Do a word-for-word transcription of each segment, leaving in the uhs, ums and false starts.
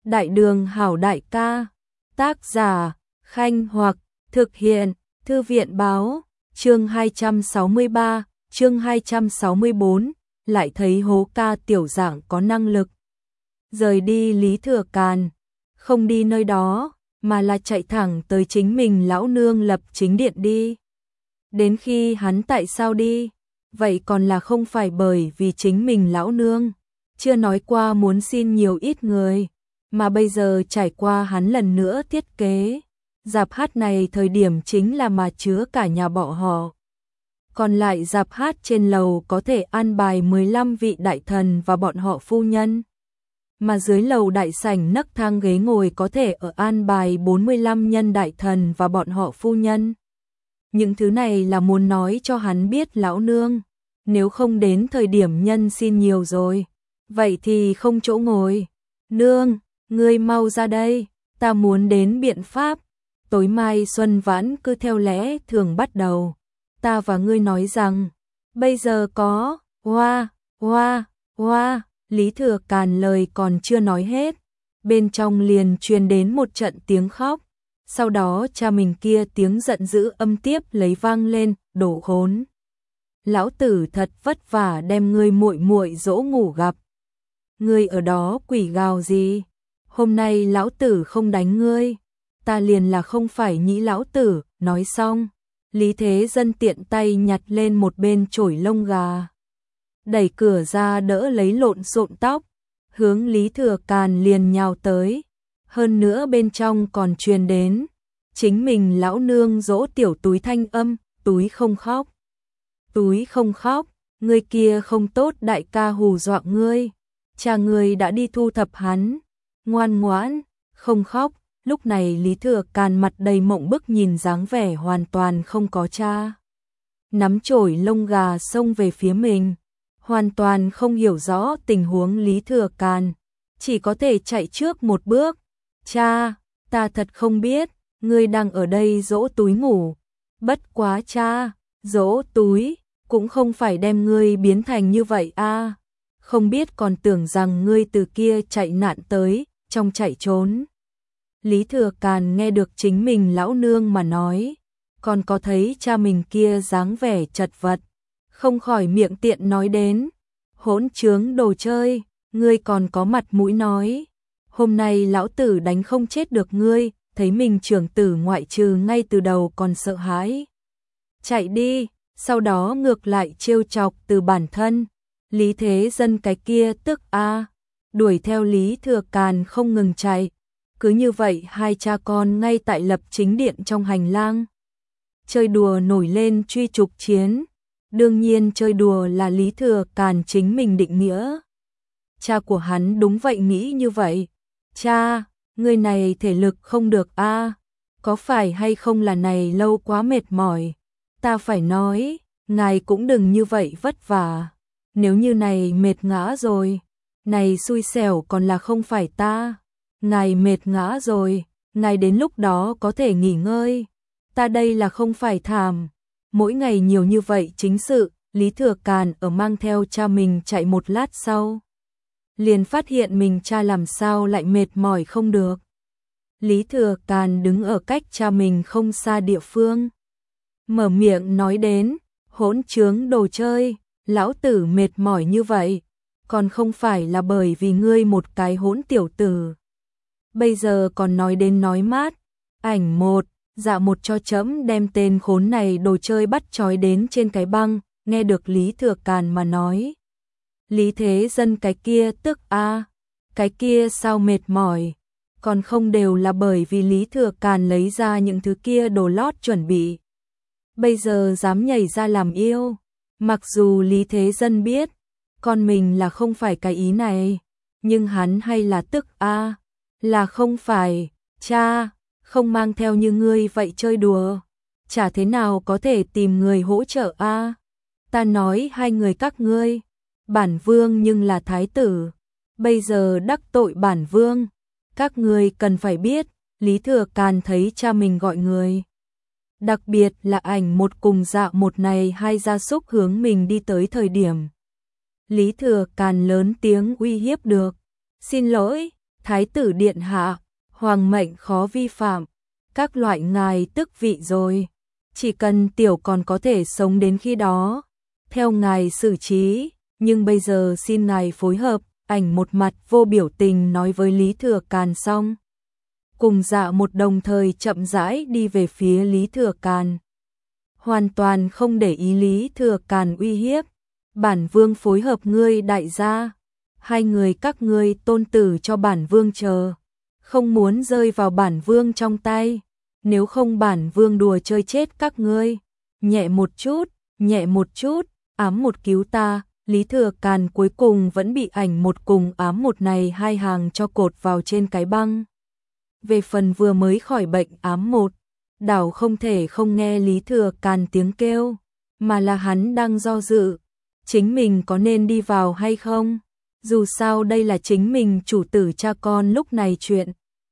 Đại đường hảo đại ca, tác giả, Khanh Hoặc, thực hiện, Thư viện báo, chương hai trăm sáu mươi ba, chương hai trăm sáu mươi bốn, lại thấy hố ca tiểu dạng có năng lực. Rời đi Lý Thừa Càn, không đi nơi đó, mà là chạy thẳng tới chính mình lão nương lập chính điện đi. Đến khi hắn tại sao đi, vậy còn là không phải bởi vì chính mình lão nương, chưa nói qua muốn xin nhiều ít người, mà bây giờ trải qua hắn lần nữa thiết kế. Dạp hát này thời điểm chính là mà chứa cả nhà bọn họ. Còn lại dạp hát trên lầu có thể an bài mười lăm vị đại thần và bọn họ phu nhân. Mà dưới lầu đại sảnh nấc thang ghế ngồi có thể ở an bài bốn mươi lăm nhân đại thần và bọn họ phu nhân. Những thứ này là muốn nói cho hắn biết lão nương, nếu không đến thời điểm nhân xin nhiều rồi, vậy thì không chỗ ngồi. Nương, ngươi mau ra đây, ta muốn đến biện pháp. Tối mai Xuân Vãn cứ theo lẽ thường bắt đầu. Ta và ngươi nói rằng, bây giờ có, hoa, hoa, hoa, Lý Thừa Càn lời còn chưa nói hết. Bên trong liền truyền đến một trận tiếng khóc. Sau đó cha mình kia tiếng giận dữ âm tiếp lấy vang lên, đổ khốn. Lão tử thật vất vả đem ngươi muội muội dỗ ngủ gặp. Ngươi ở đó quỷ gào gì? Hôm nay lão tử không đánh ngươi. Ta liền là không phải nhĩ lão tử, nói xong. Lý Thế Dân tiện tay nhặt lên một bên chổi lông gà. Đẩy cửa ra đỡ lấy lộn xộn tóc. Hướng Lý Thừa Càn liền nhào tới. Hơn nữa bên trong còn truyền đến. Chính mình lão nương dỗ tiểu túi thanh âm, túi không khóc. Túi không khóc, ngươi kia không tốt đại ca hù dọa ngươi. Cha ngươi đã đi thu thập hắn. Ngoan ngoãn, không khóc. Lúc này Lý Thừa Càn mặt đầy mộng bức nhìn dáng vẻ hoàn toàn không có cha. Nắm chổi lông gà xông về phía mình. Hoàn toàn không hiểu rõ tình huống Lý Thừa Càn. Chỉ có thể chạy trước một bước. Cha, ta thật không biết, ngươi đang ở đây dỗ túi ngủ. Bất quá cha, dỗ túi, cũng không phải đem ngươi biến thành như vậy a. Không biết còn tưởng rằng ngươi từ kia chạy nạn tới, trong chạy trốn. Lý Thừa Càn nghe được chính mình lão nương mà nói, còn có thấy cha mình kia dáng vẻ chật vật, không khỏi miệng tiện nói đến, hỗn trướng đồ chơi, ngươi còn có mặt mũi nói, hôm nay lão tử đánh không chết được ngươi, thấy mình trưởng tử ngoại trừ ngay từ đầu còn sợ hãi. Chạy đi, sau đó ngược lại trêu chọc từ bản thân, Lý Thế Dân cái kia tức a, đuổi theo Lý Thừa Càn không ngừng chạy. Cứ như vậy hai cha con ngay tại lập chính điện trong hành lang. Chơi đùa nổi lên truy trục chiến. Đương nhiên chơi đùa là Lý Thừa Càn chính mình định nghĩa. Cha của hắn đúng vậy nghĩ như vậy. Cha, người này thể lực không được a, có phải hay không là này lâu quá mệt mỏi. Ta phải nói, ngài cũng đừng như vậy vất vả. Nếu như này mệt ngã rồi, này xui xẻo còn là không phải ta. Ngài mệt ngã rồi, ngài đến lúc đó có thể nghỉ ngơi. Ta đây là không phải thảm. Mỗi ngày nhiều như vậy chính sự, Lý Thừa Càn ở mang theo cha mình chạy một lát sau. Liền phát hiện mình cha làm sao lại mệt mỏi không được. Lý Thừa Càn đứng ở cách cha mình không xa địa phương. Mở miệng nói đến, hỗn trướng đồ chơi, lão tử mệt mỏi như vậy. Còn không phải là bởi vì ngươi một cái hỗn tiểu tử. Bây giờ còn nói đến nói mát. Ảnh một, dạ một cho chấm đem tên khốn này đồ chơi bắt trói đến trên cái băng, nghe được Lý Thừa Càn mà nói. Lý Thế Dân cái kia tức a, cái kia sao mệt mỏi, còn không đều là bởi vì Lý Thừa Càn lấy ra những thứ kia đồ lót chuẩn bị. Bây giờ dám nhảy ra làm yêu, mặc dù Lý Thế Dân biết, con mình là không phải cái ý này, nhưng hắn hay là tức a. Là không phải, cha, không mang theo như ngươi vậy chơi đùa, chả thế nào có thể tìm người hỗ trợ a. Ta nói hai người các ngươi, bản vương nhưng là thái tử, bây giờ đắc tội bản vương, các ngươi cần phải biết. Lý Thừa Càn thấy cha mình gọi người, đặc biệt là ảnh một cùng dạ một này hai gia súc hướng mình đi tới thời điểm. Lý Thừa Càn lớn tiếng uy hiếp được, xin lỗi. Thái tử điện hạ, hoàng mệnh khó vi phạm, các loại ngài tức vị rồi. Chỉ cần tiểu còn có thể sống đến khi đó, theo ngài xử trí, nhưng bây giờ xin ngài phối hợp. Ảnh một mặt vô biểu tình nói với Lý Thừa Càn xong. Cùng Dạ một đồng thời chậm rãi đi về phía Lý Thừa Càn. Hoàn toàn không để ý Lý Thừa Càn uy hiếp. Bản vương phối hợp ngươi đại gia. Hai người các ngươi tôn tử cho bản vương chờ. Không muốn rơi vào bản vương trong tay. Nếu không bản vương đùa chơi chết các ngươi. Nhẹ một chút, nhẹ một chút, ám một cứu ta. Lý Thừa Càn cuối cùng vẫn bị ảnh một cùng ám một này hai hàng cho cột vào trên cái băng. Về phần vừa mới khỏi bệnh ám một, đảo không thể không nghe Lý Thừa Càn tiếng kêu, mà là hắn đang do dự, chính mình có nên đi vào hay không, dù sao đây là chính mình chủ tử cha con lúc này chuyện.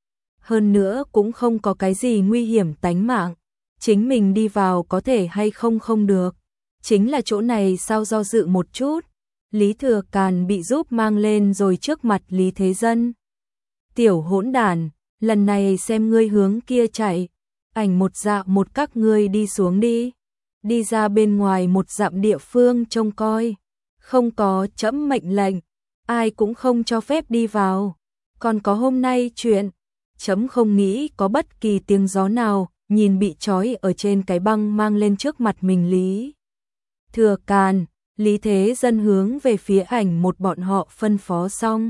Hơn nữa cũng không có cái gì nguy hiểm tánh mạng, chính mình đi vào có thể hay không không được. Chính là chỗ này sao do dự một chút, Lý Thừa Càn bị giúp mang lên rồi trước mặt Lý Thế Dân. Tiểu hỗn đản, lần này xem ngươi hướng kia chạy, ảnh một dạ một các ngươi đi xuống đi, đi ra bên ngoài một dặm địa phương trông coi, không có trẫm mệnh lệnh, ai cũng không cho phép đi vào, còn có hôm nay chuyện, trẫm không nghĩ có bất kỳ tiếng gió nào, nhìn bị trói ở trên cái băng mang lên trước mặt mình Lý Thừa Càn, Lý Thế Dân hướng về phía ảnh một bọn họ phân phó xong.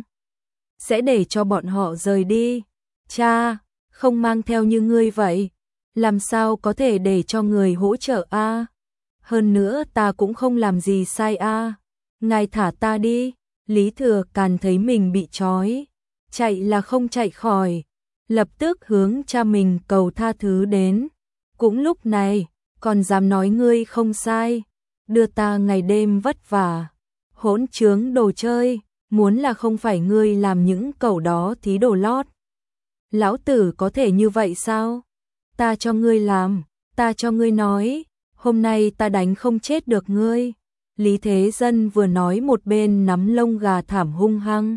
Sẽ để cho bọn họ rời đi. Cha, không mang theo như ngươi vậy. Làm sao có thể để cho người hỗ trợ a? Hơn nữa ta cũng không làm gì sai a. Ngài thả ta đi. Lý Thừa Càn thấy mình bị trói. Chạy là không chạy khỏi. Lập tức hướng cha mình cầu tha thứ đến. Cũng lúc này, còn dám nói ngươi không sai. Đưa ta ngày đêm vất vả, hỗn trướng đồ chơi, muốn là không phải ngươi làm những cẩu đó thí đồ lót. Lão tử có thể như vậy sao? Ta cho ngươi làm, ta cho ngươi nói, hôm nay ta đánh không chết được ngươi. Lý Thế Dân vừa nói một bên nắm lông gà thảm hung hăng,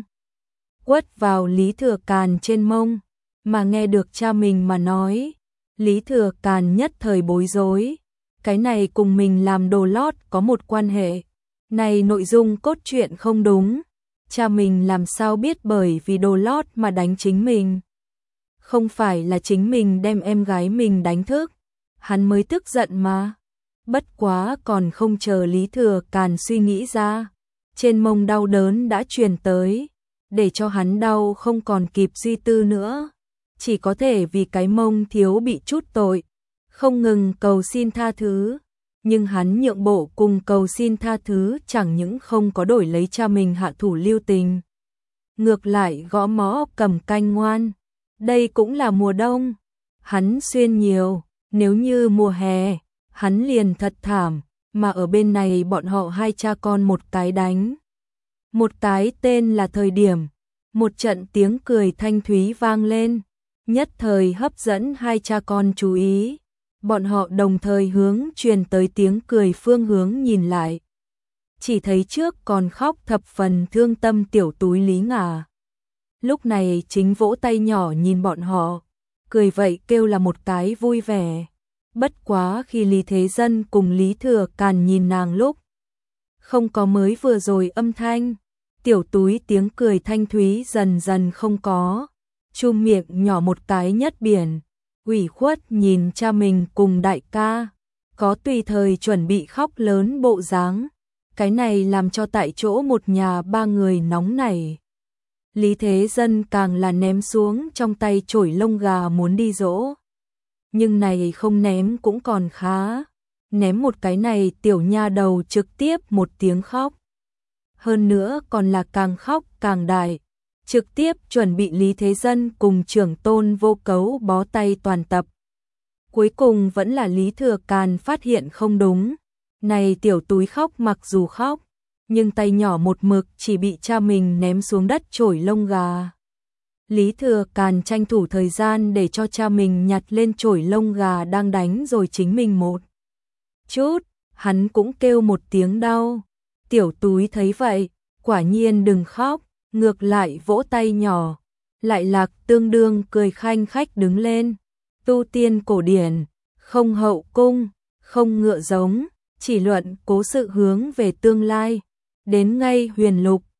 quất vào Lý Thừa Càn trên mông, mà nghe được cha mình mà nói, Lý Thừa Càn nhất thời bối rối. Cái này cùng mình làm đồ lót có một quan hệ. Này nội dung cốt truyện không đúng. Cha mình làm sao biết bởi vì đồ lót mà đánh chính mình. Không phải là chính mình đem em gái mình đánh thức. Hắn mới tức giận mà. Bất quá còn không chờ Lý Thừa Càn suy nghĩ ra. Trên mông đau đớn đã truyền tới. Để cho hắn đau không còn kịp suy tư nữa. Chỉ có thể vì cái mông thiếu bị chút tội. Không ngừng cầu xin tha thứ, nhưng hắn nhượng bộ cùng cầu xin tha thứ chẳng những không có đổi lấy cha mình hạ thủ lưu tình. Ngược lại gõ mõ cầm canh ngoan, đây cũng là mùa đông, hắn xuyên nhiều, nếu như mùa hè, hắn liền thật thảm, mà ở bên này bọn họ hai cha con một cái đánh. Một cái tên là thời điểm, một trận tiếng cười thanh thúy vang lên, nhất thời hấp dẫn hai cha con chú ý. Bọn họ đồng thời hướng truyền tới tiếng cười phương hướng nhìn lại. Chỉ thấy trước còn khóc thập phần thương tâm tiểu túi Lý Ngà. Lúc này chính vỗ tay nhỏ nhìn bọn họ, cười vậy kêu là một cái vui vẻ. Bất quá khi Lý Thế Dân cùng Lý Thừa Càn nhìn nàng lúc, không có mới vừa rồi âm thanh, tiểu túi tiếng cười thanh thúy dần dần không có, chum miệng nhỏ một cái nhất biển. Ủy khuất nhìn cha mình cùng đại ca, có tùy thời chuẩn bị khóc lớn bộ dáng, cái này làm cho tại chỗ một nhà ba người nóng nảy. Lý Thế Dân càng là ném xuống trong tay chổi lông gà muốn đi dỗ. Nhưng này không ném cũng còn khá, ném một cái này tiểu nha đầu trực tiếp một tiếng khóc. Hơn nữa còn là càng khóc càng đại. Trực tiếp chuẩn bị Lý Thế Dân cùng trưởng tôn vô cấu bó tay toàn tập. Cuối cùng vẫn là Lý Thừa Càn phát hiện không đúng. Này tiểu túi khóc mặc dù khóc, nhưng tay nhỏ một mực chỉ bị cha mình ném xuống đất chổi lông gà. Lý Thừa Càn tranh thủ thời gian để cho cha mình nhặt lên chổi lông gà đang đánh rồi chính mình một chút, hắn cũng kêu một tiếng đau. Tiểu túi thấy vậy, quả nhiên đừng khóc. Ngược lại vỗ tay nhỏ, Lại Lạc tương đương cười khanh khách đứng lên. Tu tiên cổ điển, không hậu cung, không ngựa giống, chỉ luận cố sự hướng về tương lai. Đến ngay huyền lục,